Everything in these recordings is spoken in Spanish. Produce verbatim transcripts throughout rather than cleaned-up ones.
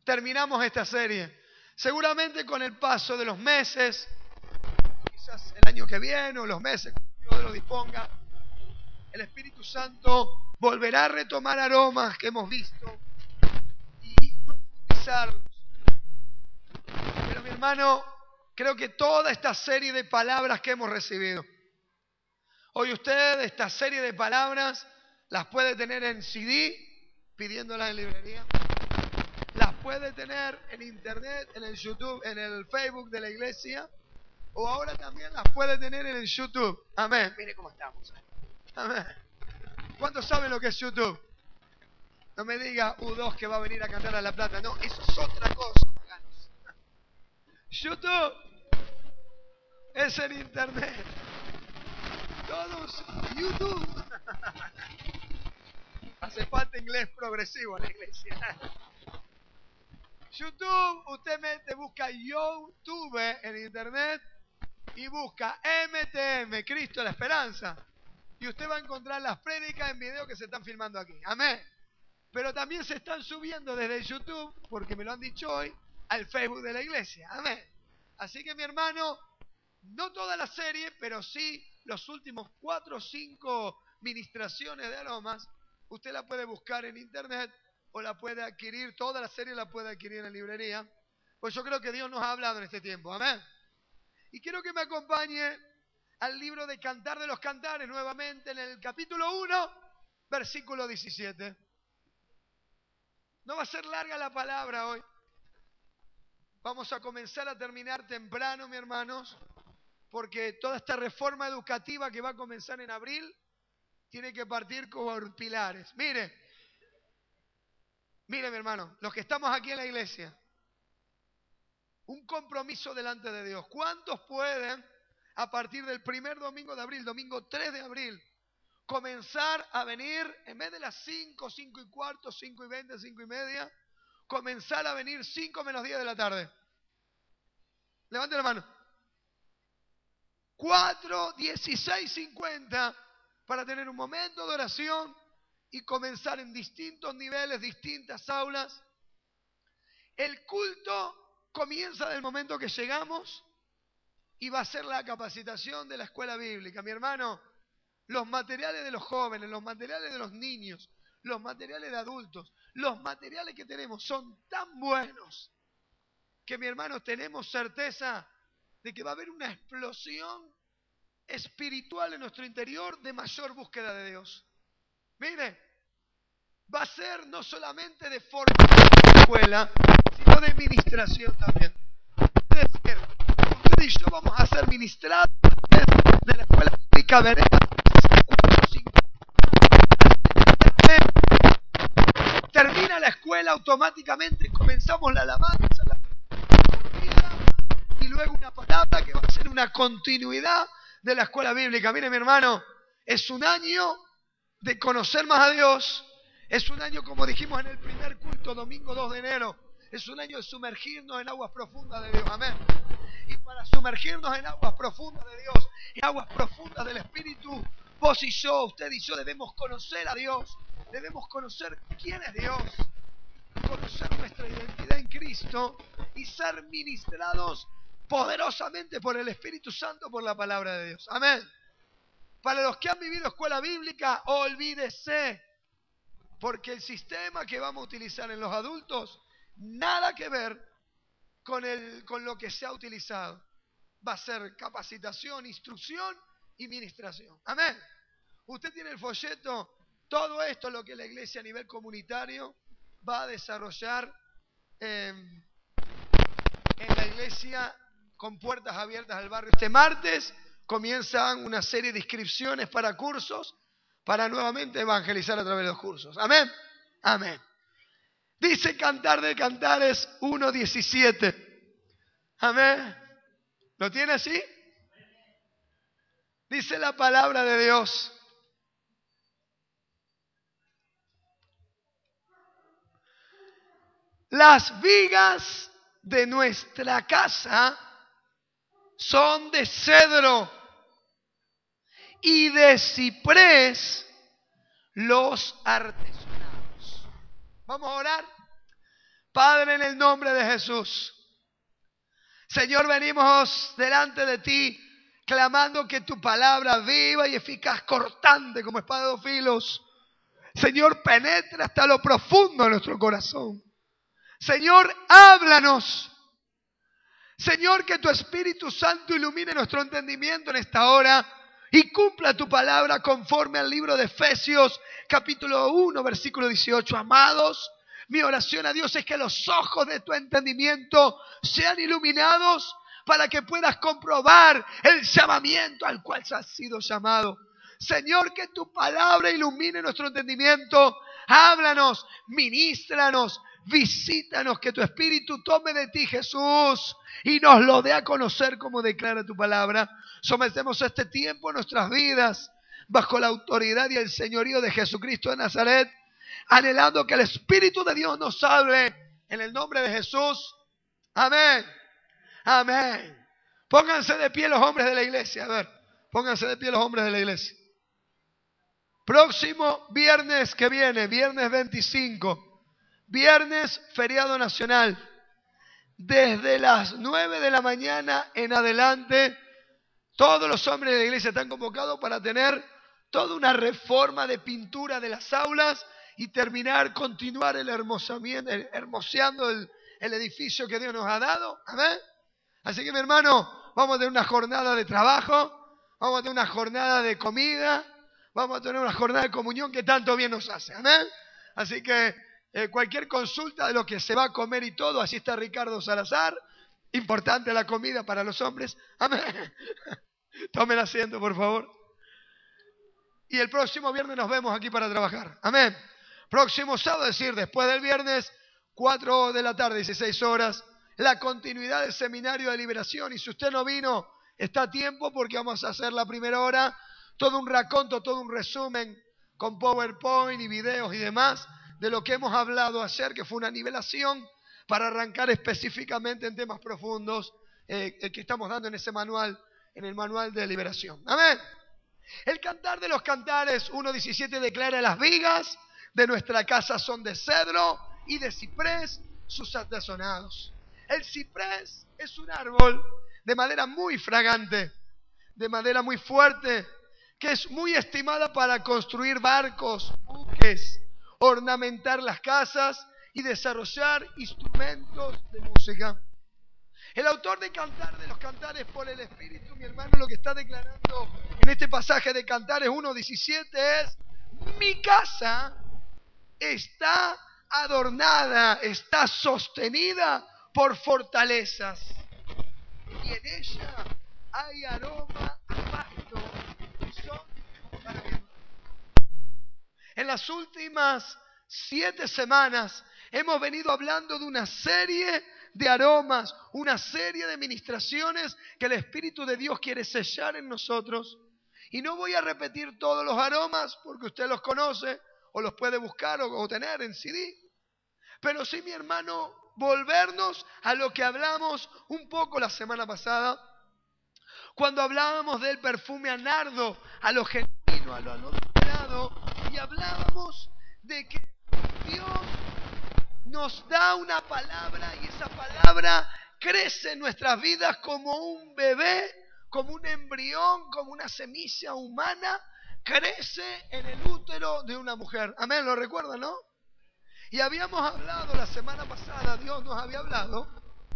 terminamos esta serie. Seguramente con el paso de los meses, quizás el año que viene o los meses, cuando Dios lo disponga, el Espíritu Santo volverá a retomar aromas que hemos visto y profundizarlos. Pero mi hermano, creo que toda esta serie de palabras que hemos recibido, hoy usted esta serie de palabras las puede tener en C D, pidiéndolas en librería. Las puede tener en internet, en el YouTube, en el Facebook de la iglesia. O ahora también las puede tener en el YouTube. Amén. Mire cómo estamos. Amén. ¿Cuántos saben lo que es YouTube? No me diga U dos que va a venir a cantar a La Plata. No, eso es otra cosa. YouTube es en internet. Todos YouTube. Hace falta inglés progresivo en la iglesia. YouTube, usted mete, busca YouTube en internet y busca M T M, Cristo la Esperanza. Y usted va a encontrar las prédicas en video que se están filmando aquí. Amén. Pero también se están subiendo desde YouTube, porque me lo han dicho hoy, al Facebook de la iglesia. Amén. Así que mi hermano, no toda la serie, pero sí los últimos cuatro o cinco ministraciones de aromas, usted la puede buscar en internet o la puede adquirir, toda la serie la puede adquirir en la librería. Pues yo creo que Dios nos ha hablado en este tiempo. Amén. Y quiero que me acompañe al libro de Cantar de los Cantares, nuevamente en el capítulo uno, versículo diecisiete. No va a ser larga la palabra hoy. Vamos a comenzar a terminar temprano, mis hermanos, porque toda esta reforma educativa que va a comenzar en abril tiene que partir por pilares. Mire, mire mi hermano, los que estamos aquí en la iglesia, un compromiso delante de Dios. ¿Cuántos pueden, a partir del primer domingo de abril, domingo tres de abril, comenzar a venir, en vez de las cinco, cinco y cuarto, cinco y veinte, cinco y media, comenzar a venir cinco menos diez de la tarde? Levante la mano. cuatro, dieciséis, cincuenta, para tener un momento de oración y comenzar en distintos niveles, distintas aulas. El culto comienza del momento que llegamos y va a ser la capacitación de la escuela bíblica. Mi hermano, los materiales de los jóvenes, los materiales de los niños, los materiales de adultos, los materiales que tenemos son tan buenos que, mi hermano, tenemos certeza de que va a haber una explosión espiritual en nuestro interior de mayor búsqueda de Dios. Mire, va a ser no solamente de formación de la escuela, sino de ministración también. Es decir, usted y yo vamos a ser ministrados de la escuela bíblica Berea. Termina la escuela automáticamente, comenzamos la alabanza, la y luego una palabra que va a ser una continuidad de la escuela bíblica. Mire, mi hermano, es un año de conocer más a Dios. Es un año, como dijimos en el primer culto, domingo dos de enero, es un año de sumergirnos en aguas profundas de Dios. Amén. Y para sumergirnos en aguas profundas de Dios, en aguas profundas del Espíritu, vos y yo, usted y yo debemos conocer a Dios. Debemos conocer quién es Dios, conocer nuestra identidad en Cristo y ser ministrados poderosamente por el Espíritu Santo, por la palabra de Dios. Amén. Para los que han vivido escuela bíblica, olvídese, porque el sistema que vamos a utilizar en los adultos, nada que ver con, el, con lo que se ha utilizado. Va a ser capacitación, instrucción y ministración. Amén. Usted tiene el folleto. Todo esto es lo que la iglesia a nivel comunitario va a desarrollar eh, en la iglesia con puertas abiertas al barrio. Este martes comienzan una serie de inscripciones para cursos, para nuevamente evangelizar a través de los cursos. Amén. Amén. Dice Cantar de Cantares uno diecisiete. Amén. ¿Lo tiene así? Dice la palabra de Dios. Las vigas de nuestra casa son de cedro y de ciprés los artesonados. Vamos a orar. Padre, en el nombre de Jesús, Señor, venimos delante de ti clamando que tu palabra viva y eficaz, cortante como espada de dos filos, Señor, penetre hasta lo profundo de nuestro corazón. Señor, háblanos. Señor, que tu Espíritu Santo ilumine nuestro entendimiento en esta hora y cumpla tu palabra conforme al libro de Efesios, capítulo uno, versículo dieciocho. Amados, mi oración a Dios es que los ojos de tu entendimiento sean iluminados para que puedas comprobar el llamamiento al cual has sido llamado. Señor, que tu palabra ilumine nuestro entendimiento. Háblanos, ministranos, visítanos, que tu Espíritu tome de ti, Jesús, y nos lo dé a conocer como declara tu palabra. Sometemos este tiempo en nuestras vidas bajo la autoridad y el señorío de Jesucristo de Nazaret, anhelando que el Espíritu de Dios nos hable en el nombre de Jesús. Amén. Amén. Pónganse de pie los hombres de la iglesia. A ver, pónganse de pie los hombres de la iglesia. Próximo viernes que viene, viernes veinticinco, viernes feriado nacional. Desde las nueve de la mañana en adelante, todos los hombres de la iglesia están convocados para tener toda una reforma de pintura de las aulas y terminar, continuar el hermosamiento, el, hermoseando el, el edificio que Dios nos ha dado. Amén. Así que, mi hermano, vamos a tener una jornada de trabajo, vamos a tener una jornada de comida, vamos a tener una jornada de comunión que tanto bien nos hace. Amén. Así que eh, cualquier consulta de lo que se va a comer y todo, así está Ricardo Salazar. Importante la comida para los hombres. Amén. Tomen asiento, por favor. Y el próximo viernes nos vemos aquí para trabajar. Amén. Próximo sábado, es decir, después del viernes, cuatro de la tarde, dieciséis horas, la continuidad del seminario de liberación. Y si usted no vino, está a tiempo porque vamos a hacer la primera hora, todo un raconto, todo un resumen con PowerPoint y videos y demás de lo que hemos hablado ayer, que fue una nivelación para arrancar específicamente en temas profundos eh, que estamos dando en ese manual, en el manual de liberación. Amén. El cantar de los cantares uno diecisiete declara: las vigas de nuestra casa son de cedro y de ciprés sus artesonados. El ciprés es un árbol de madera muy fragante, de madera muy fuerte, que es muy estimada para construir barcos, buques, ornamentar las casas y desarrollar instrumentos de música. El autor de Cantar de los Cantares por el Espíritu, mi hermano, lo que está declarando en este pasaje de Cantares uno diecisiete es: mi casa está adornada, está sostenida por fortalezas, y en ella hay aroma a pasto y son para mi hermano. En las últimas siete semanas hemos venido hablando de una serie de aromas, una serie de ministraciones que el Espíritu de Dios quiere sellar en nosotros. Y no voy a repetir todos los aromas porque usted los conoce o los puede buscar o, o tener en C D. Pero sí, mi hermano, volvernos a lo que hablamos un poco la semana pasada, cuando hablábamos del perfume a nardo, a lo genuino, a lo adulterado, y hablábamos de que Dios nos da una palabra y esa palabra crece en nuestras vidas como un bebé, como un embrión, como una semilla humana, crece en el útero de una mujer. Amén, ¿lo recuerdan, no? Y habíamos hablado la semana pasada, Dios nos había hablado,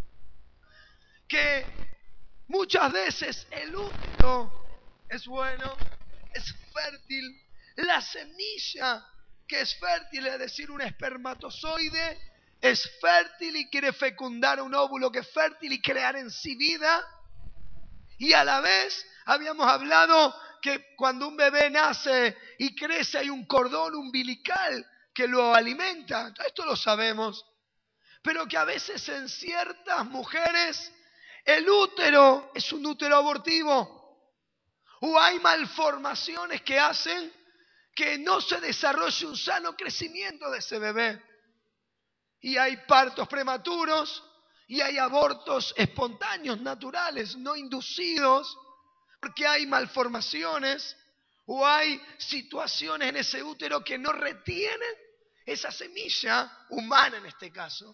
que muchas veces el útero es bueno, es fértil, la semilla que es fértil, es decir, un espermatozoide, es fértil y quiere fecundar un óvulo que es fértil y crear en sí vida. Y a la vez habíamos hablado que cuando un bebé nace y crece hay un cordón umbilical que lo alimenta. Esto lo sabemos. Pero que a veces en ciertas mujeres el útero es un útero abortivo. O hay malformaciones que hacen que no se desarrolle un sano crecimiento de ese bebé. Y hay partos prematuros y hay abortos espontáneos, naturales, no inducidos, porque hay malformaciones o hay situaciones en ese útero que no retienen esa semilla humana en este caso.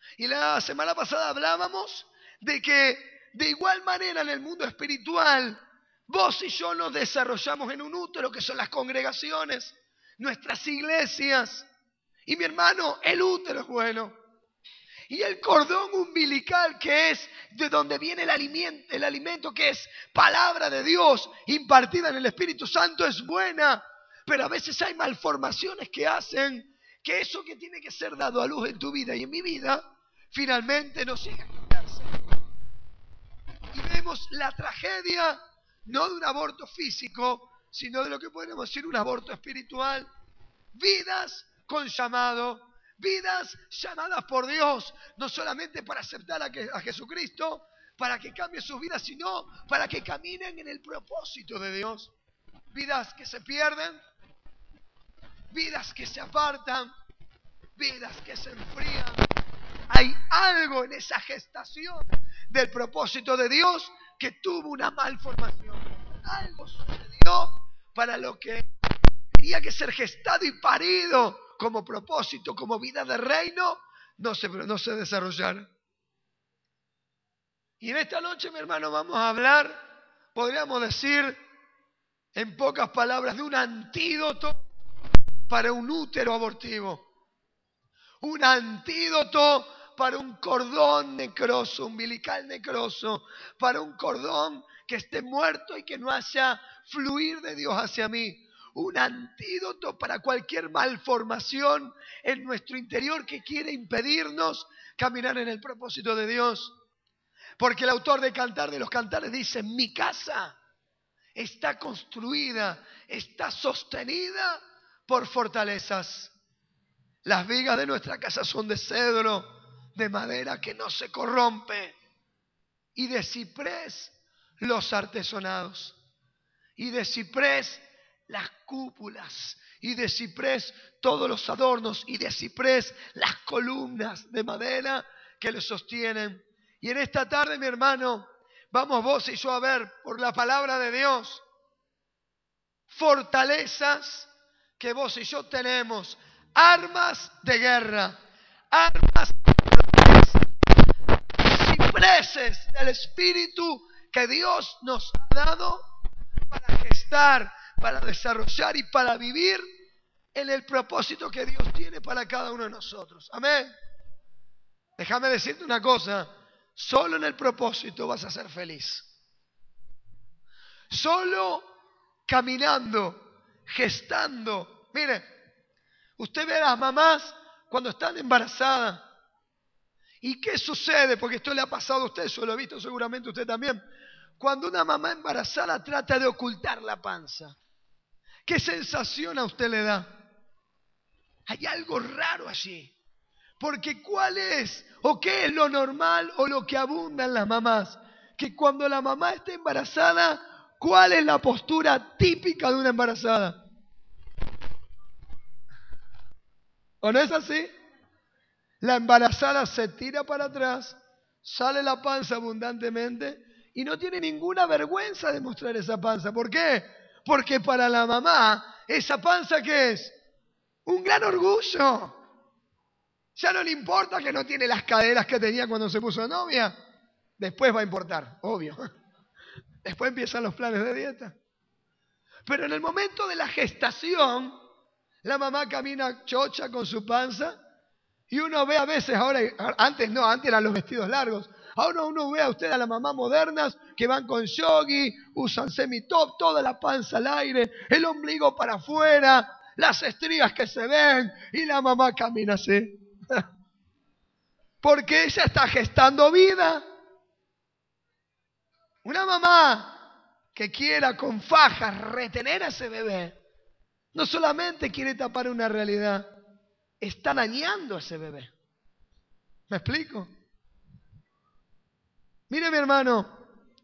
Y la semana pasada hablábamos de que de igual manera en el mundo espiritual, vos y yo nos desarrollamos en un útero que son las congregaciones, nuestras iglesias. Y mi hermano, el útero es bueno. Y el cordón umbilical, que es de donde viene el alimento, el alimento que es palabra de Dios impartida en el Espíritu Santo, es buena. Pero a veces hay malformaciones que hacen que eso que tiene que ser dado a luz en tu vida y en mi vida, finalmente no siga darse. Y vemos la tragedia, no de un aborto físico, sino de lo que podemos decir un aborto espiritual. Vidas con llamado, vidas llamadas por Dios, no solamente para aceptar a, que, a Jesucristo, para que cambie sus vidas, sino para que caminen en el propósito de Dios. Vidas que se pierden, vidas que se apartan, vidas que se enfrían. Hay algo en esa gestación del propósito de Dios que tuvo una malformación. Algo sucedió para lo que tenía que ser gestado y parido como propósito, como vida de reino, no se, no se desarrollara. Y en esta noche, mi hermano, vamos a hablar, podríamos decir, en pocas palabras, de un antídoto para un útero abortivo. Un antídoto para un cordón necroso, umbilical necroso, para un cordón que esté muerto y que no haya fluir de Dios hacia mí. Un antídoto para cualquier malformación en nuestro interior que quiere impedirnos caminar en el propósito de Dios. Porque el autor de Cantar de los Cantares dice, mi casa está construida, está sostenida por fortalezas. Las vigas de nuestra casa son de cedro, de madera que no se corrompe, y de ciprés los artesonados, y de ciprés las cúpulas, y de ciprés todos los adornos, y de ciprés las columnas de madera que le sostienen. Y en esta tarde, mi hermano, vamos vos y yo a ver por la palabra de Dios fortalezas que vos y yo tenemos, armas de guerra, armas de fortaleza, cipreses del Espíritu que Dios nos ha dado para gestar, para desarrollar y para vivir en el propósito que Dios tiene para cada uno de nosotros. Amén. Déjame decirte una cosa, solo en el propósito vas a ser feliz. Solo caminando, gestando. Mire, usted ve a las mamás cuando están embarazadas. ¿Y qué sucede? Porque esto le ha pasado a usted, yo lo he visto seguramente usted también. Cuando una mamá embarazada trata de ocultar la panza, ¿qué sensación a usted le da? Hay algo raro allí. Porque ¿cuál es o qué es lo normal o lo que abunda en las mamás? Que cuando la mamá está embarazada, ¿cuál es la postura típica de una embarazada? ¿O no es así? La embarazada se tira para atrás, sale la panza abundantemente y no tiene ninguna vergüenza de mostrar esa panza. ¿Por qué? Porque para la mamá, ¿esa panza qué es? Un gran orgullo. Ya no le importa que no tiene las caderas que tenía cuando se puso novia. Después va a importar, obvio. Después empiezan los planes de dieta. Pero en el momento de la gestación, la mamá camina chocha con su panza y uno ve a veces, ahora, antes no, antes eran los vestidos largos. Ahora uno ve a usted a las mamás modernas que van con yogi, usan semi-top, toda la panza al aire, el ombligo para afuera, las estrías que se ven y la mamá camina así. Porque ella está gestando vida. Una mamá que quiera con fajas retener a ese bebé, no solamente quiere tapar una realidad, está dañando a ese bebé. ¿Me explico? Mire, mi hermano,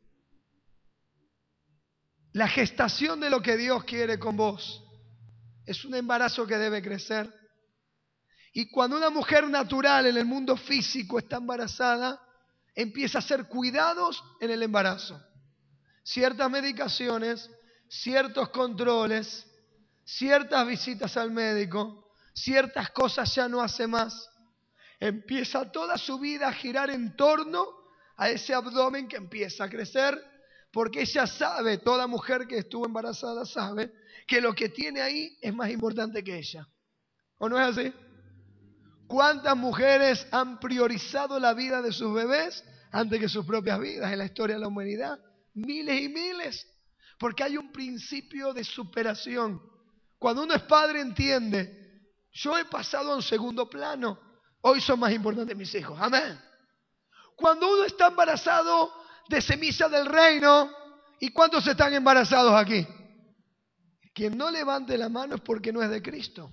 la gestación de lo que Dios quiere con vos es un embarazo que debe crecer. Y cuando una mujer natural en el mundo físico está embarazada, empieza a hacer cuidados en el embarazo. Ciertas medicaciones, ciertos controles, ciertas visitas al médico, ciertas cosas ya no hace más. empieza toda su vida a girar en torno a ese abdomen que empieza a crecer, porque ella sabe, toda mujer que estuvo embarazada sabe, que lo que tiene ahí es más importante que ella. ¿O no es así? ¿Cuántas mujeres han priorizado la vida de sus bebés antes que sus propias vidas en la historia de la humanidad? Miles y miles. Porque hay un principio de superación. Cuando uno es padre entiende, yo he pasado a un segundo plano, hoy son más importantes mis hijos. Amén. Cuando uno está embarazado de semilla del reino, ¿y cuántos están embarazados aquí? Quien no levante la mano es porque no es de Cristo.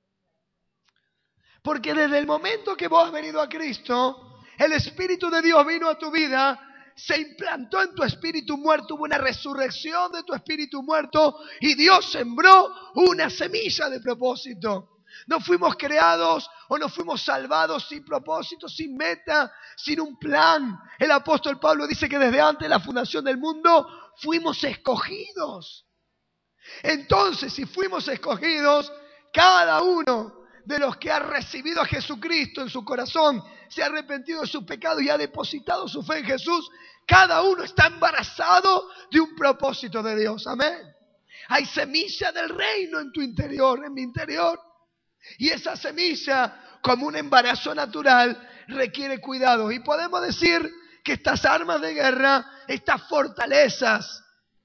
Porque desde el momento que vos has venido a Cristo, el Espíritu de Dios vino a tu vida, se implantó en tu espíritu muerto, hubo una resurrección de tu espíritu muerto y Dios sembró una semilla de propósito. No fuimos creados o no fuimos salvados sin propósito, sin meta, sin un plan. El apóstol Pablo dice que desde antes de la fundación del mundo fuimos escogidos. Entonces, si fuimos escogidos, cada uno de los que ha recibido a Jesucristo en su corazón, se ha arrepentido de sus pecados y ha depositado su fe en Jesús, cada uno está embarazado de un propósito de Dios. Amén. Hay semilla del reino en tu interior, en mi interior. Y esa semilla, como un embarazo natural, requiere cuidados. Y podemos decir que estas armas de guerra, estas fortalezas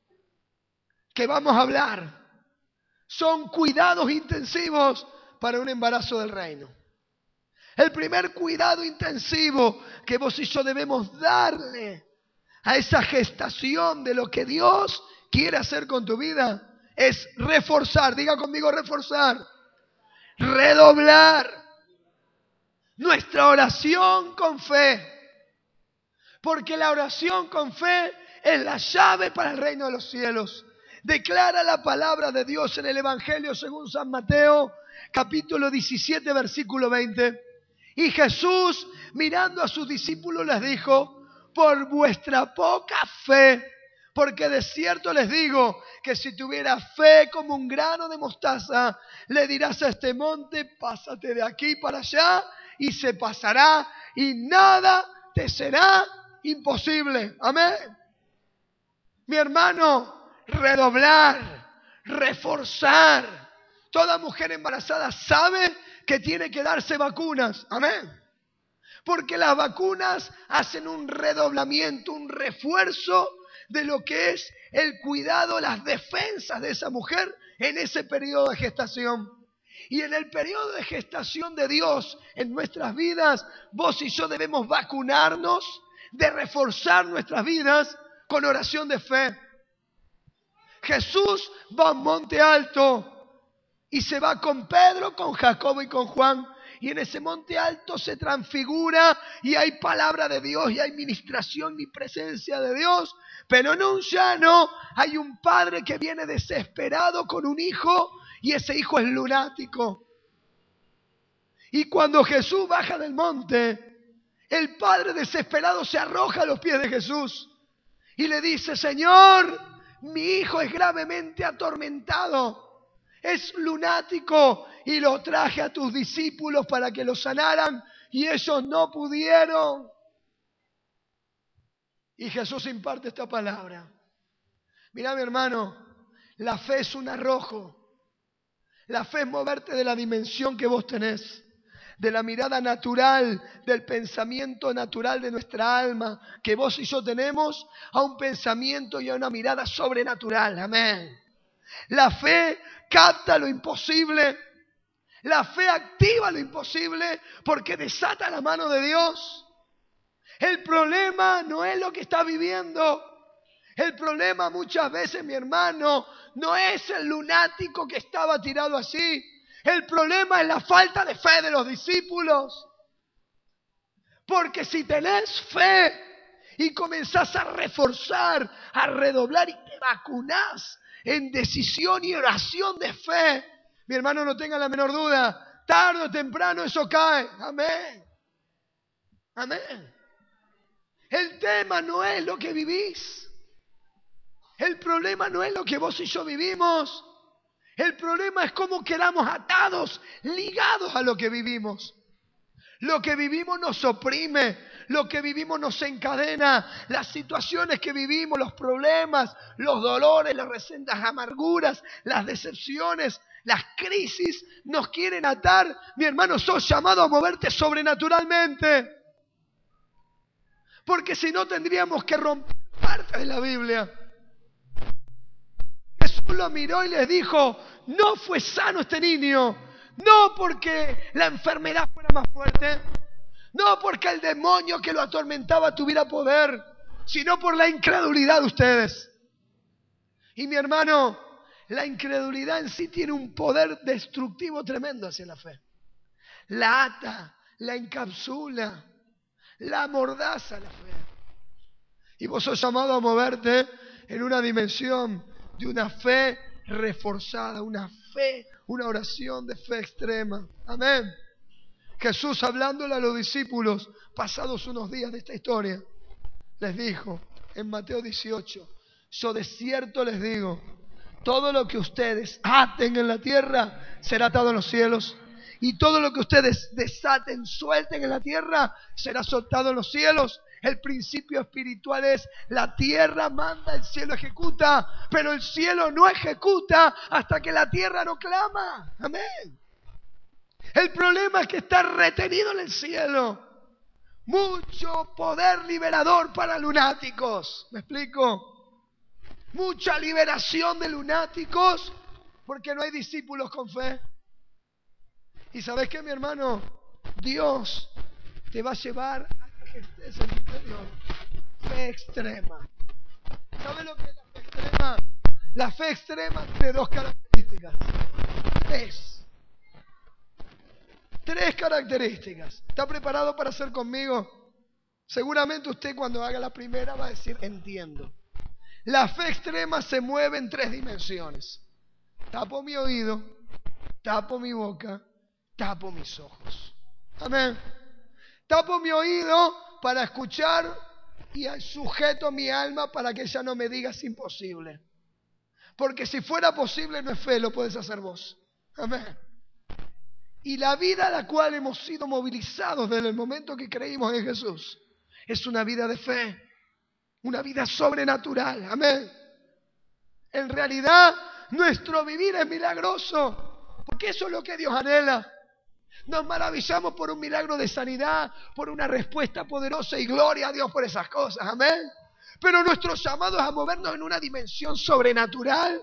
que vamos a hablar, son cuidados intensivos para un embarazo del reino. El primer cuidado intensivo que vos y yo debemos darle a esa gestación de lo que Dios quiere hacer con tu vida es reforzar, diga conmigo reforzar, redoblar nuestra oración con fe. Porque la oración con fe es la llave para el reino de los cielos. Declara la palabra de Dios en el Evangelio según San Mateo, capítulo diecisiete, versículo veinte. Y Jesús, mirando a sus discípulos, les dijo: por vuestra poca fe, porque de cierto les digo que si tuviera fe como un grano de mostaza, le dirás a este monte: pásate de aquí para allá, y se pasará, y nada te será imposible. Amén. Mi hermano, redoblar, reforzar. Toda mujer embarazada sabe que tiene que darse vacunas. Amén. Porque las vacunas hacen un redoblamiento, un refuerzo de lo que es el cuidado, las defensas de esa mujer en ese periodo de gestación. Y en el periodo de gestación de Dios en nuestras vidas, vos y yo debemos vacunarnos de reforzar nuestras vidas con oración de fe. Jesús va a un monte alto y se va con Pedro, con Jacobo y con Juan. Y en ese monte alto se transfigura y hay palabra de Dios y hay ministración y presencia de Dios. Pero en un llano hay un padre que viene desesperado con un hijo y ese hijo es lunático. Y cuando Jesús baja del monte, el padre desesperado se arroja a los pies de Jesús y le dice: Señor, mi hijo es gravemente atormentado, es lunático y lo traje a tus discípulos para que lo sanaran y ellos no pudieron. Y Jesús imparte esta palabra. Mira, mi hermano, la fe es un arrojo. La fe es moverte de la dimensión que vos tenés, de la mirada natural, del pensamiento natural de nuestra alma que vos y yo tenemos, a un pensamiento y a una mirada sobrenatural. Amén. La fe capta lo imposible. La fe activa lo imposible porque desata la mano de Dios. El problema no es lo que estás viviendo. El problema muchas veces, mi hermano, no es el lunático que estaba tirado así. El problema es la falta de fe de los discípulos. Porque si tenés fe y comenzás a reforzar, a redoblar y te vacunás en decisión y oración de fe, mi hermano, no tenga la menor duda, tarde o temprano eso cae. Amén. Amén. El tema no es lo que vivís. El problema no es lo que vos y yo vivimos. El problema es cómo quedamos atados, ligados a lo que vivimos. Lo que vivimos nos oprime, lo que vivimos nos encadena, las situaciones que vivimos, los problemas, los dolores, las recientes amarguras, las decepciones, las crisis nos quieren atar. Mi hermano, sos llamado a moverte sobrenaturalmente. Porque si no tendríamos que romper parte de la Biblia. Jesús lo miró y les dijo, no fue sano este niño, no porque la enfermedad fuera más fuerte, no porque el demonio que lo atormentaba tuviera poder, sino por la incredulidad de ustedes. Y mi hermano, la incredulidad en sí tiene un poder destructivo tremendo hacia la fe. La ata, la encapsula, la amordaza la fe. Y vos sos llamado a moverte en una dimensión de una fe reforzada, una fe, una oración de fe extrema. Amén. Jesús, hablándole a los discípulos, pasados unos días de esta historia, les dijo en Mateo dieciocho, yo de cierto les digo, todo lo que ustedes aten en la tierra será atado en los cielos, y todo lo que ustedes desaten, suelten en la tierra, será soltado en los cielos. El principio espiritual es, la tierra manda, el cielo ejecuta, pero el cielo no ejecuta hasta que la tierra no clama. Amén. El problema es que está retenido en el cielo. Mucho poder liberador para lunáticos. ¿Me explico? Mucha liberación de lunáticos porque no hay discípulos con fe. ¿Y sabes qué, mi hermano? Dios te va a llevar a que estés en tu interior. Fe extrema. ¿Sabes lo que es la fe extrema? La fe extrema tiene dos características. Tres. Tres características. ¿Está preparado para hacer conmigo? Seguramente usted cuando haga la primera va a decir, entiendo. La fe extrema se mueve en tres dimensiones. Tapo mi oído, tapo mi boca, tapo mis ojos. Amén. Tapo mi oído para escuchar y sujeto mi alma para que ella no me diga es imposible. Porque si fuera posible no es fe, lo puedes hacer vos. Amén. Y la vida a la cual hemos sido movilizados desde el momento que creímos en Jesús es una vida de fe, una vida sobrenatural. Amén. En realidad, nuestro vivir es milagroso, porque eso es lo que Dios anhela. Nos maravillamos por un milagro de sanidad, por una respuesta poderosa y gloria a Dios por esas cosas. Amén. Pero nuestro llamado es a movernos en una dimensión sobrenatural.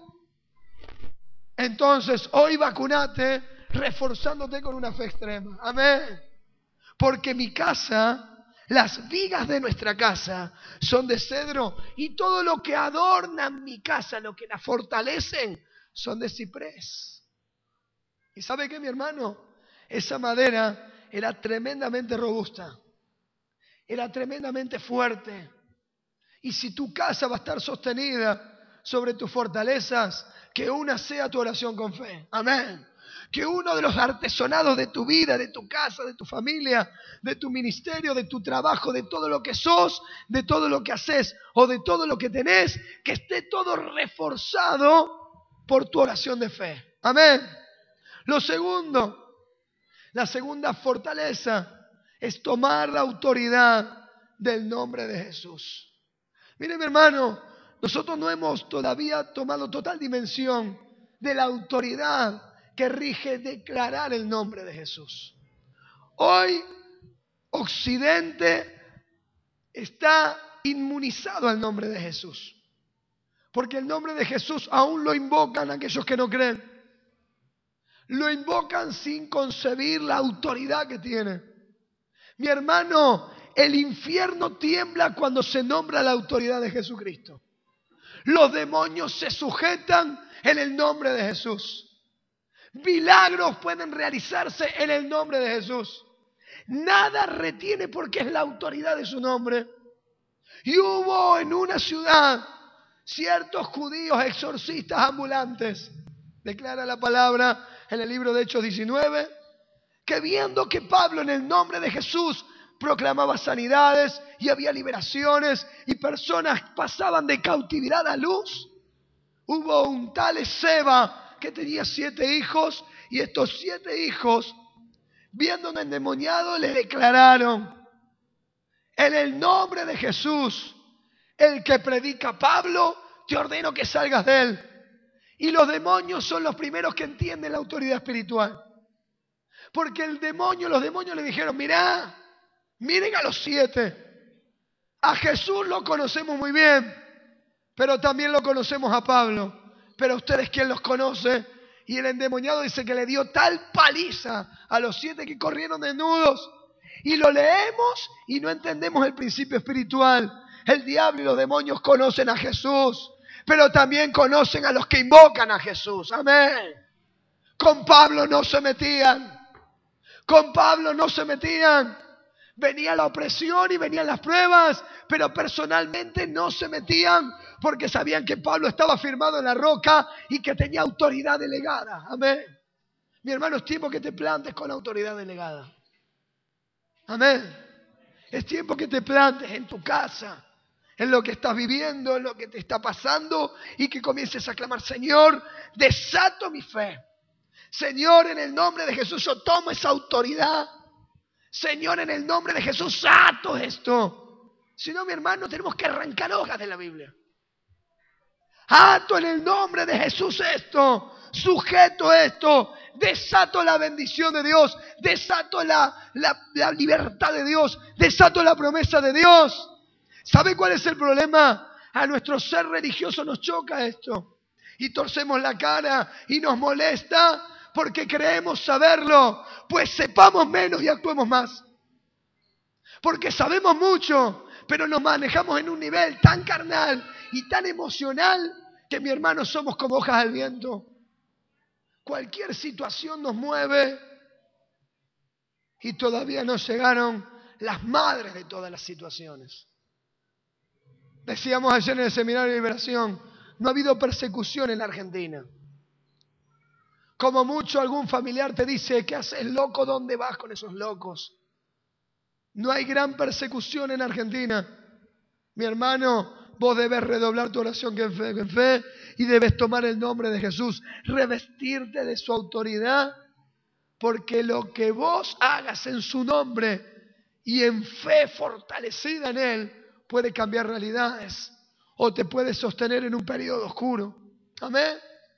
Entonces, hoy vacunate reforzándote con una fe extrema. Amén. Porque mi casa, las vigas de nuestra casa son de cedro y todo lo que adornan mi casa, lo que la fortalecen, son de ciprés. ¿Y sabe qué, mi hermano? Esa madera era tremendamente robusta, era tremendamente fuerte. Y si tu casa va a estar sostenida sobre tus fortalezas, que una sea tu oración con fe. Amén. Que uno de los artesonados de tu vida, de tu casa, de tu familia, de tu ministerio, de tu trabajo, de todo lo que sos, de todo lo que haces o de todo lo que tenés, que esté todo reforzado por tu oración de fe. Amén. Lo segundo, la segunda fortaleza es tomar la autoridad del nombre de Jesús. Mire, mi hermano, nosotros no hemos todavía tomado total dimensión de la autoridad que rige declarar el nombre de Jesús. Hoy, Occidente está inmunizado al nombre de Jesús, porque el nombre de Jesús aún lo invocan aquellos que no creen. Lo invocan sin concebir la autoridad que tiene. Mi hermano, el infierno tiembla cuando se nombra la autoridad de Jesucristo. Los demonios se sujetan en el nombre de Jesús. Milagros pueden realizarse en el nombre de Jesús. Nada retiene porque es la autoridad de su nombre. Y hubo en una ciudad ciertos judíos exorcistas ambulantes, declara la palabra en el libro de Hechos diecinueve, que viendo que Pablo en el nombre de Jesús proclamaba sanidades y había liberaciones y personas pasaban de cautividad a luz, hubo un tal Esceva que tenía siete hijos y estos siete hijos viendo un endemoniado, le declararon: en el nombre de Jesús, el que predica Pablo, te ordeno que salgas de él. Y los demonios son los primeros que entienden la autoridad espiritual. Porque el demonio, los demonios le dijeron: mirá, miren a los siete. A Jesús lo conocemos muy bien, pero también lo conocemos a Pablo. Pero ustedes, ¿quién los conoce? Y el endemoniado dice que le dio tal paliza a los siete que corrieron desnudos. Y lo leemos y no entendemos el principio espiritual. El diablo y los demonios conocen a Jesús, pero también conocen a los que invocan a Jesús. Amén. Con Pablo no se metían. Con Pablo no se metían. Venía la opresión y venían las pruebas, pero personalmente no se metían porque sabían que Pablo estaba firmado en la roca y que tenía autoridad delegada. Amén. Mi hermano, es tiempo que te plantes con autoridad delegada. Amén. Es tiempo que te plantes en tu casa, en lo que estás viviendo, en lo que te está pasando, y que comiences a clamar: Señor, desato mi fe. Señor, en el nombre de Jesús yo tomo esa autoridad. Señor, en el nombre de Jesús ato esto. Si no, mi hermano, tenemos que arrancar hojas de la Biblia. Ato en el nombre de Jesús esto. Sujeto esto. Desato la bendición de Dios. Desato la, la, la libertad de Dios. Desato la promesa de Dios. ¿Sabe cuál es el problema? A nuestro ser religioso nos choca esto. Y torcemos la cara y nos molesta porque creemos saberlo. Pues sepamos menos y actuemos más. Porque sabemos mucho, pero nos manejamos en un nivel tan carnal y tan emocional que, mi hermano, somos como hojas al viento. Cualquier situación nos mueve y todavía no llegaron las madres de todas las situaciones. Decíamos ayer en el seminario de liberación, no ha habido persecución en la Argentina. Como mucho algún familiar te dice: ¿qué haces, loco? ¿Dónde vas con esos locos? No hay gran persecución en Argentina. Mi hermano, vos debes redoblar tu oración en fe, en fe y debes tomar el nombre de Jesús, revestirte de su autoridad, porque lo que vos hagas en su nombre y en fe fortalecida en Él puede cambiar realidades o te puede sostener en un periodo oscuro. Amén.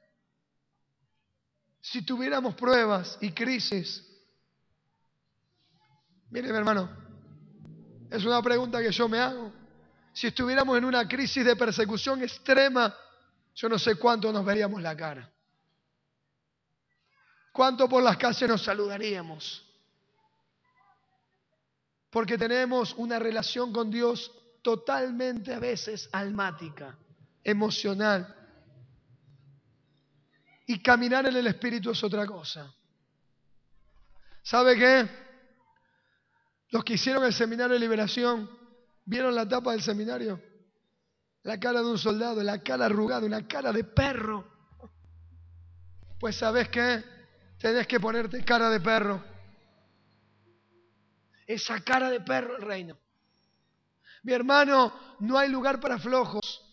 Si tuviéramos pruebas y crisis, mire, mi hermano, es una pregunta que yo me hago. Si estuviéramos en una crisis de persecución extrema, yo no sé cuánto nos veríamos la cara. Cuánto por las calles nos saludaríamos. Porque tenemos una relación con Dios totalmente, a veces, almática, emocional. Y caminar en el Espíritu es otra cosa. ¿Sabe qué? Los que hicieron el seminario de liberación, ¿vieron la tapa del seminario? La cara de un soldado, la cara arrugada, una cara de perro. Pues ¿sabes qué? Tenés que ponerte cara de perro. Esa cara de perro el reino. Mi hermano, no hay lugar para flojos.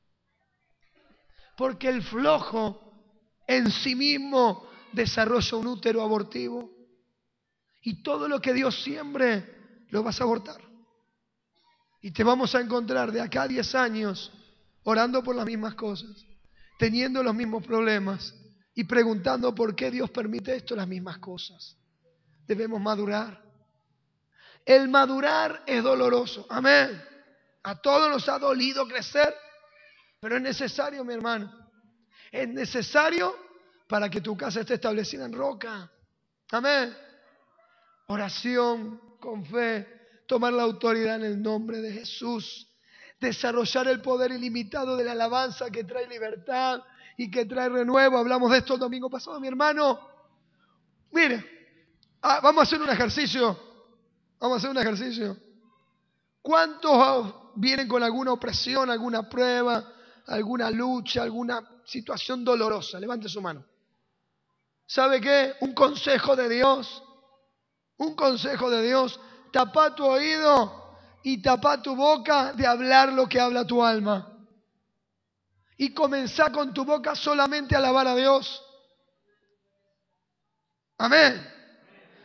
Porque el flojo en sí mismo desarrolla un útero abortivo. Y todo lo que Dios siembre, lo vas a abortar. Y te vamos a encontrar de acá a diez años orando por las mismas cosas, teniendo los mismos problemas y preguntando por qué Dios permite esto, las mismas cosas. Debemos madurar. El madurar es doloroso. Amén. A todos nos ha dolido crecer, pero es necesario, mi hermano. Es necesario para que tu casa esté establecida en roca. Amén. Oración con fe, tomar la autoridad en el nombre de Jesús, desarrollar el poder ilimitado de la alabanza que trae libertad y que trae renuevo. Hablamos de esto el domingo pasado, mi hermano. Mire, ah, vamos a hacer un ejercicio. Vamos a hacer un ejercicio. ¿Cuántos vienen con alguna opresión, alguna prueba, alguna lucha, alguna situación dolorosa? Levante su mano. ¿Sabe qué? Un consejo de Dios. Un consejo de Dios. Tapa tu oído y tapa tu boca de hablar lo que habla tu alma. Y comenzá con tu boca solamente a alabar a Dios. Amén.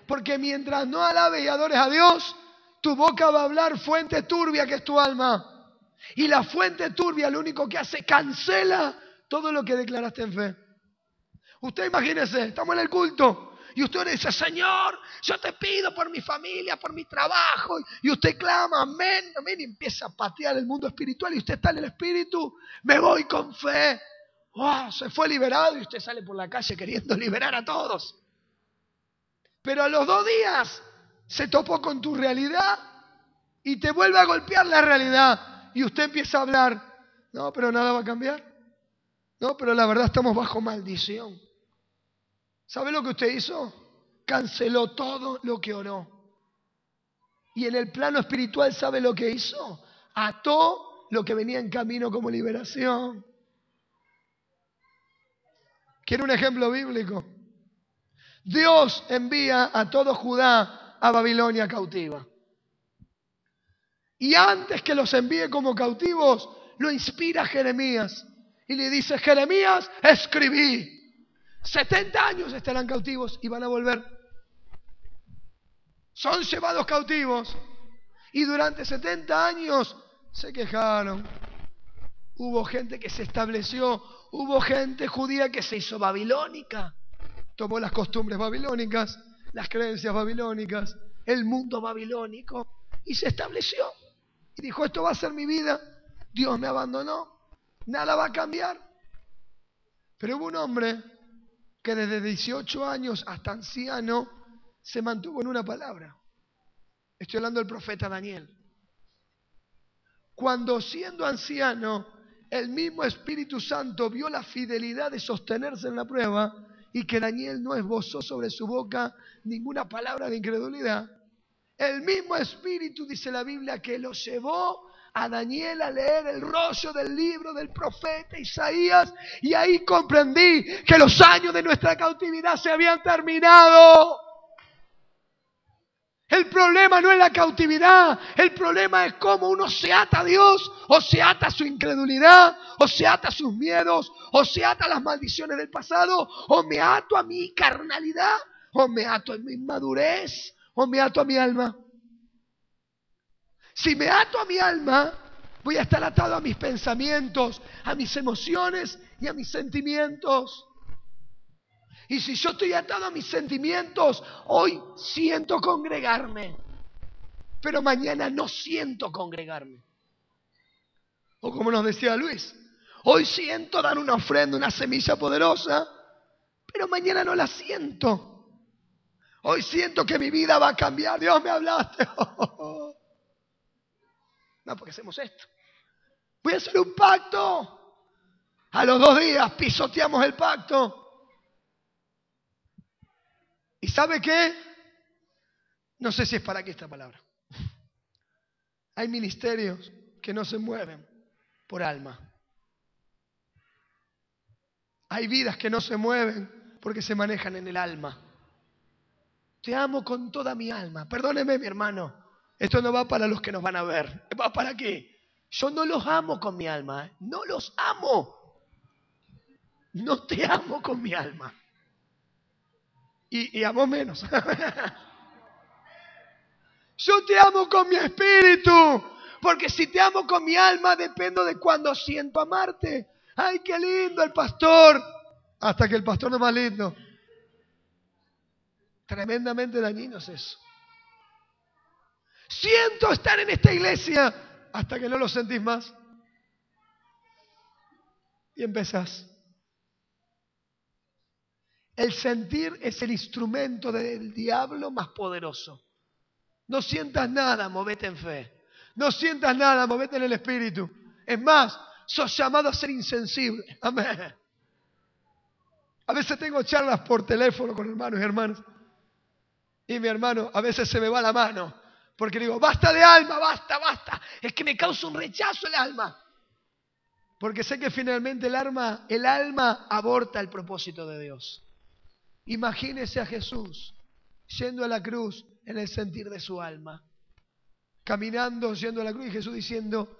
Porque mientras no alabes y adores a Dios, tu boca va a hablar fuente turbia que es tu alma. Y la fuente turbia lo único que hace, cancela todo lo que declaraste en fe. Usted imagínese, estamos en el culto y usted le dice, Señor, yo te pido por mi familia, por mi trabajo. Y usted clama, amén, amén, y empieza a patear el mundo espiritual y usted está en el espíritu, me voy con fe. Oh, se fue liberado y usted sale por la calle queriendo liberar a todos. Pero a los dos días se topó con tu realidad y te vuelve a golpear la realidad. Y usted empieza a hablar, no, pero nada va a cambiar. No, pero la verdad estamos bajo maldición. ¿Sabe lo que usted hizo? Canceló todo lo que oró. Y en el plano espiritual, ¿sabe lo que hizo? Ató lo que venía en camino como liberación. ¿Quiere un ejemplo bíblico? Dios envía a todo Judá a Babilonia cautiva. Y antes que los envíe como cautivos, lo inspira Jeremías. Y le dice, Jeremías, escribí. setenta años estarán cautivos y van a volver. Son llevados cautivos. Y durante setenta años se quejaron. Hubo gente que se estableció. Hubo gente judía que se hizo babilónica. Tomó las costumbres babilónicas, las creencias babilónicas, el mundo babilónico. Y se estableció. Y dijo, esto va a ser mi vida. Dios me abandonó. Nada va a cambiar. Pero hubo un hombre que desde dieciocho años hasta anciano se mantuvo en una palabra. Estoy hablando del profeta Daniel. Cuando siendo anciano, el mismo Espíritu Santo vio la fidelidad de sostenerse en la prueba y que Daniel no esbozó sobre su boca ninguna palabra de incredulidad. El mismo Espíritu, dice la Biblia, que lo llevó a Daniel a leer el rollo del libro del profeta Isaías, y ahí comprendí que los años de nuestra cautividad se habían terminado. El problema no es la cautividad, el problema es cómo uno se ata a Dios, o se ata a su incredulidad, o se ata a sus miedos, o se ata a las maldiciones del pasado, o me ato a mi carnalidad, o me ato a mi inmadurez, o me ato a mi alma. Si me ato a mi alma, voy a estar atado a mis pensamientos, a mis emociones y a mis sentimientos. Y si yo estoy atado a mis sentimientos, hoy siento congregarme, pero mañana no siento congregarme. O como nos decía Luis, hoy siento dar una ofrenda, una semilla poderosa, pero mañana no la siento. Hoy siento que mi vida va a cambiar. Dios, me hablaste. No, porque hacemos esto. Voy a hacer un pacto. A los dos días pisoteamos el pacto. ¿Y sabe qué? No sé si es para qué esta palabra. Hay ministerios que no se mueven por alma. Hay vidas que no se mueven porque se manejan en el alma. Te amo con toda mi alma. Perdóneme, mi hermano. Esto no va para los que nos van a ver. ¿Va para qué? Yo no los amo con mi alma. No los amo. No te amo con mi alma. Y, y amo menos. Yo te amo con mi espíritu. Porque si te amo con mi alma, dependo de cuando siento amarte. ¡Ay, qué lindo el pastor! Hasta que el pastor no es más lindo. Tremendamente dañino es eso. Siento estar en esta iglesia hasta que no lo sentís más. Y empezás. El sentir es el instrumento del diablo más poderoso. No sientas nada, movete en fe. No sientas nada, movete en el espíritu. Es más, sos llamado a ser insensible. Amén. A veces tengo charlas por teléfono con hermanos y hermanas. Y mi hermano, a veces se me va la mano. Porque digo, basta de alma, basta, basta. Es que me causa un rechazo el alma. Porque sé que finalmente el alma, el alma aborta el propósito de Dios. Imagínese a Jesús yendo a la cruz en el sentir de su alma. Caminando, yendo a la cruz y Jesús diciendo,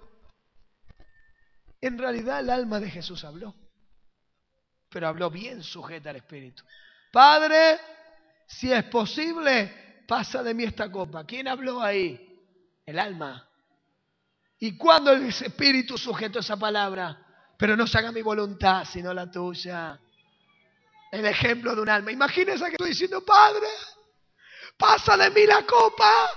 en realidad el alma de Jesús habló. Pero habló bien sujeta al Espíritu. Padre, si es posible, pasa de mí esta copa. ¿Quién habló ahí? El alma. ¿Y cuándo el espíritu sujetó esa palabra? Pero no se haga mi voluntad, sino la tuya. El ejemplo de un alma. Imagínense que estoy diciendo, Padre, pasa de mí la copa.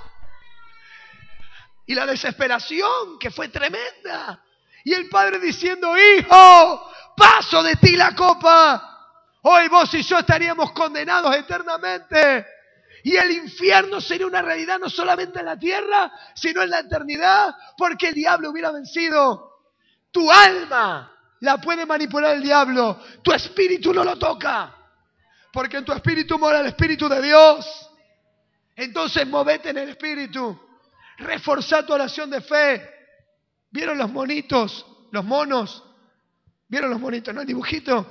Y la desesperación, que fue tremenda. Y el Padre diciendo, Hijo, paso de ti la copa. Hoy vos y yo estaríamos condenados eternamente. Y el infierno sería una realidad no solamente en la tierra, sino en la eternidad, porque el diablo hubiera vencido. Tu alma la puede manipular el diablo, tu espíritu no lo toca, porque en tu espíritu mora el Espíritu de Dios. Entonces movete en el espíritu, reforzá tu oración de fe. ¿Vieron los monitos, los monos? ¿Vieron los monitos, no? El dibujito.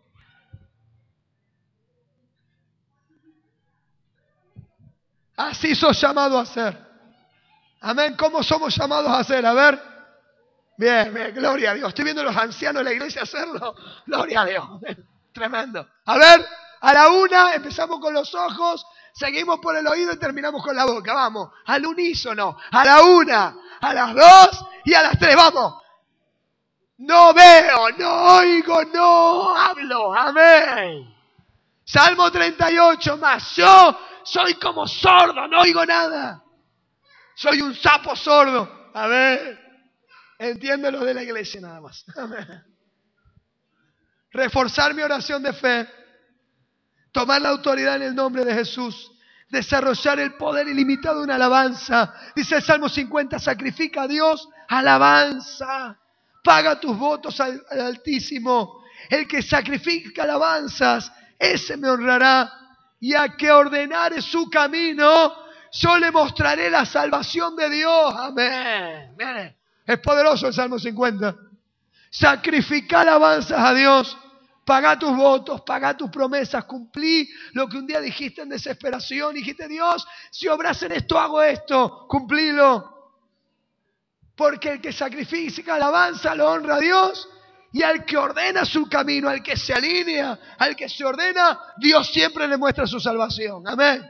Así sos llamado a ser. Amén. ¿Cómo somos llamados a ser? A ver. Bien, bien, gloria a Dios. Estoy viendo a los ancianos de la iglesia hacerlo. Gloria a Dios. Tremendo. A ver, a la una empezamos con los ojos, seguimos por el oído y terminamos con la boca. Vamos, al unísono. A la una, a las dos y a las tres. Vamos. No veo, no oigo, no hablo. Amén. Salmo treinta y ocho más. Yo soy como sordo, no oigo nada. Soy un sapo sordo. A ver, entiende lo de la iglesia nada más. Amén. Reforzar mi oración de fe. Tomar la autoridad en el nombre de Jesús. Desarrollar el poder ilimitado de una alabanza. Dice el Salmo cincuenta, sacrifica a Dios alabanza. Paga tus votos al, al Altísimo. El que sacrifica alabanzas, ese me honrará. Y a que ordenare su camino, yo le mostraré la salvación de Dios. Amén. Miren, es poderoso el Salmo cincuenta. Sacrifica alabanzas a Dios. Pagá tus votos, pagá tus promesas, cumplí lo que un día dijiste en desesperación. Dijiste, Dios, si obras en esto, hago esto. Cumplilo. Porque el que sacrifica alabanza lo honra a Dios. Y al que ordena su camino, al que se alinea, al que se ordena, Dios siempre le muestra su salvación. Amén.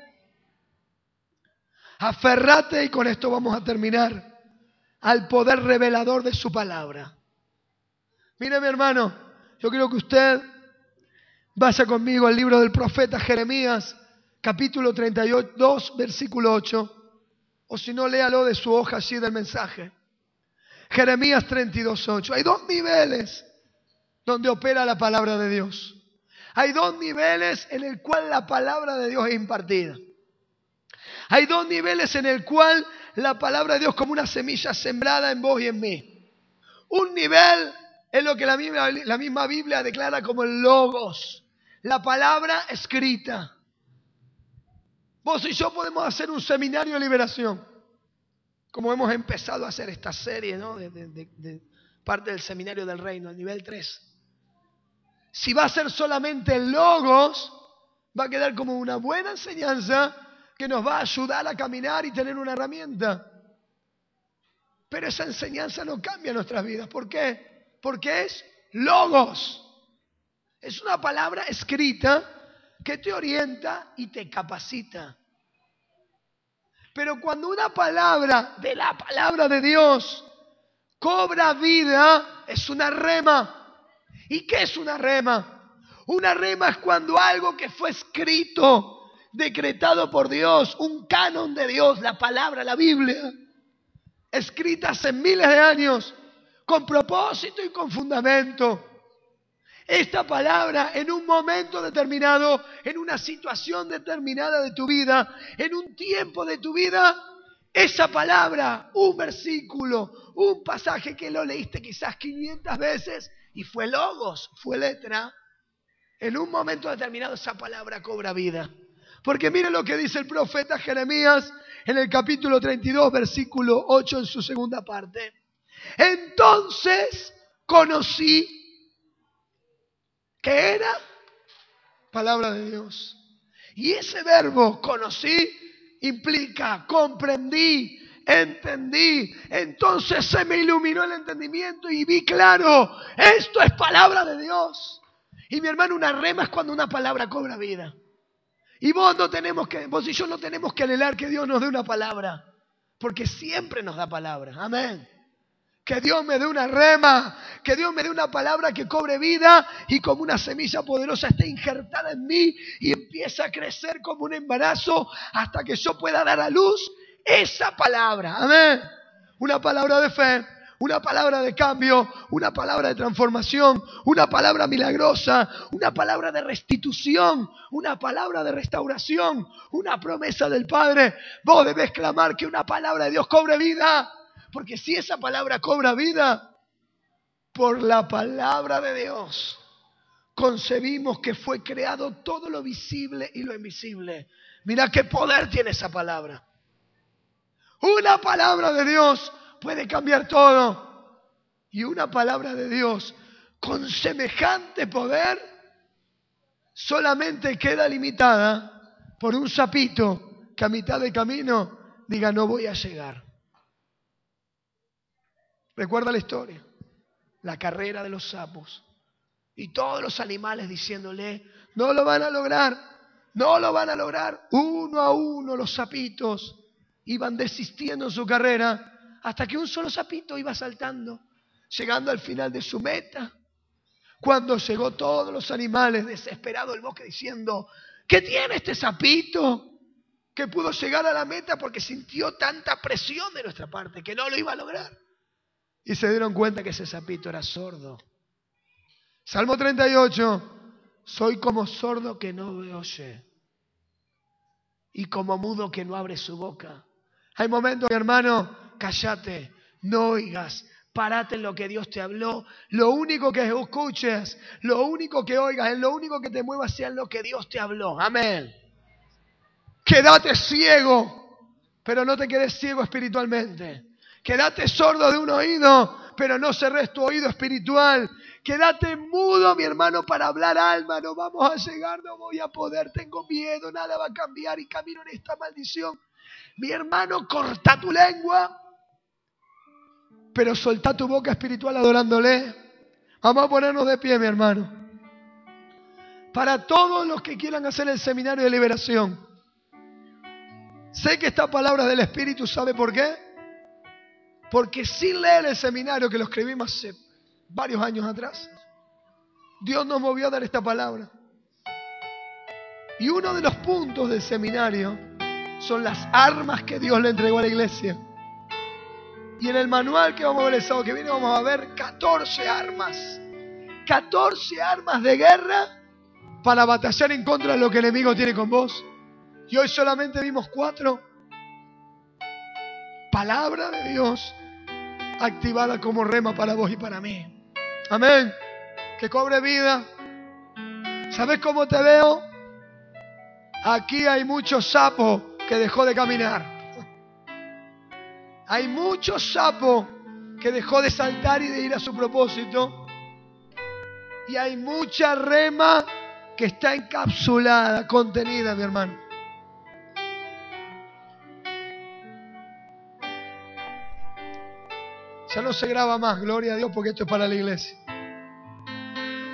Aferrate, y con esto vamos a terminar, al poder revelador de su palabra. Mire, mi hermano, yo quiero que usted vaya conmigo al libro del profeta Jeremías, capítulo treinta y dos, versículo ocho. O si no, léalo de su hoja allí del mensaje. Jeremías treinta y dos, ocho. Hay dos niveles donde opera la palabra de Dios. Hay dos niveles en el cual la palabra de Dios es impartida. Hay dos niveles en el cual la palabra de Dios como una semilla sembrada en vos y en mí. Un nivel es lo que la misma, la misma Biblia declara como el logos, la palabra escrita. Vos y yo podemos hacer un seminario de liberación, como hemos empezado a hacer esta serie, ¿no? de, de, de, de parte del seminario del reino, el nivel tres. Si va a ser solamente el logos, va a quedar como una buena enseñanza que nos va a ayudar a caminar y tener una herramienta. Pero esa enseñanza no cambia nuestras vidas. ¿Por qué? Porque es logos. Es una palabra escrita que te orienta y te capacita. Pero cuando una palabra de la palabra de Dios cobra vida, es una rema. ¿Y qué es una rema? Una rema es cuando algo que fue escrito, decretado por Dios, un canon de Dios, la palabra, la Biblia, escrita hace miles de años, con propósito y con fundamento. Esta palabra en un momento determinado, en una situación determinada de tu vida, en un tiempo de tu vida, esa palabra, un versículo, un pasaje que lo leíste quizás quinientas veces y fue logos, fue letra, en un momento determinado esa palabra cobra vida. Porque mire lo que dice el profeta Jeremías en el capítulo treinta y dos, versículo ocho en su segunda parte. Entonces conocí que era palabra de Dios. Y ese verbo conocí implica comprendí, entendí. Entonces se me iluminó el entendimiento y vi claro, esto es palabra de Dios. Y mi hermano, una rema es cuando una palabra cobra vida. Y vos no tenemos que, vos y yo no tenemos que anhelar que Dios nos dé una palabra, porque siempre nos da palabra. Amén. Que Dios me dé una rema, que Dios me dé una palabra que cobre vida y como una semilla poderosa esté injertada en mí y empieza a crecer como un embarazo hasta que yo pueda dar a luz esa palabra. Amén. Una palabra de fe, una palabra de cambio, una palabra de transformación, una palabra milagrosa, una palabra de restitución, una palabra de restauración, una promesa del Padre. Vos debés clamar que una palabra de Dios cobre vida. Porque si esa palabra cobra vida, por la palabra de Dios concebimos que fue creado todo lo visible y lo invisible. Mira qué poder tiene esa palabra. Una palabra de Dios puede cambiar todo. Y una palabra de Dios con semejante poder solamente queda limitada por un sapito que a mitad de camino diga no voy a llegar. Recuerda la historia, la carrera de los sapos y todos los animales diciéndole, no lo van a lograr, no lo van a lograr. Uno a uno los sapitos iban desistiendo en su carrera hasta que un solo sapito iba saltando, llegando al final de su meta. Cuando llegó todos los animales desesperados del bosque diciendo, ¿qué tiene este sapito? Que pudo llegar a la meta porque sintió tanta presión de nuestra parte que no lo iba a lograr. Y se dieron cuenta que ese sapito era sordo. Salmo treinta y ocho. Soy como sordo que no oye y como mudo que no abre su boca. Hay momentos, mi hermano, cállate, no oigas, parate en lo que Dios te habló. Lo único que escuches, lo único que oigas, lo único que te mueva sea en lo que Dios te habló. Amén. Quédate ciego, pero no te quedes ciego espiritualmente. Quédate sordo de un oído, pero no cerres tu oído espiritual. Quédate mudo, mi hermano, para hablar alma. No vamos a llegar, no voy a poder, tengo miedo, nada va a cambiar y camino en esta maldición. Mi hermano, corta tu lengua, pero solta tu boca espiritual adorándole. Vamos a ponernos de pie, mi hermano. Para todos los que quieran hacer el seminario de liberación. Sé que esta palabra del Espíritu, ¿sabe por qué? Porque sin leer el seminario que lo escribimos hace varios años atrás, Dios nos movió a dar esta palabra. Y uno de los puntos del seminario son las armas que Dios le entregó a la iglesia. Y en el manual que vamos a ver el sábado que viene vamos a ver catorce armas. catorce armas de guerra para batallar en contra de lo que el enemigo tiene con vos. Y hoy solamente vimos cuatro. Palabra de Dios activada como rema para vos y para mí. Amén. Que cobre vida. ¿Sabes cómo te veo? Aquí hay mucho sapo que dejó de caminar. Hay mucho sapo que dejó de saltar y de ir a su propósito. Y hay mucha rema que está encapsulada, contenida, mi hermano. Ya no se graba más, gloria a Dios, porque esto es para la iglesia.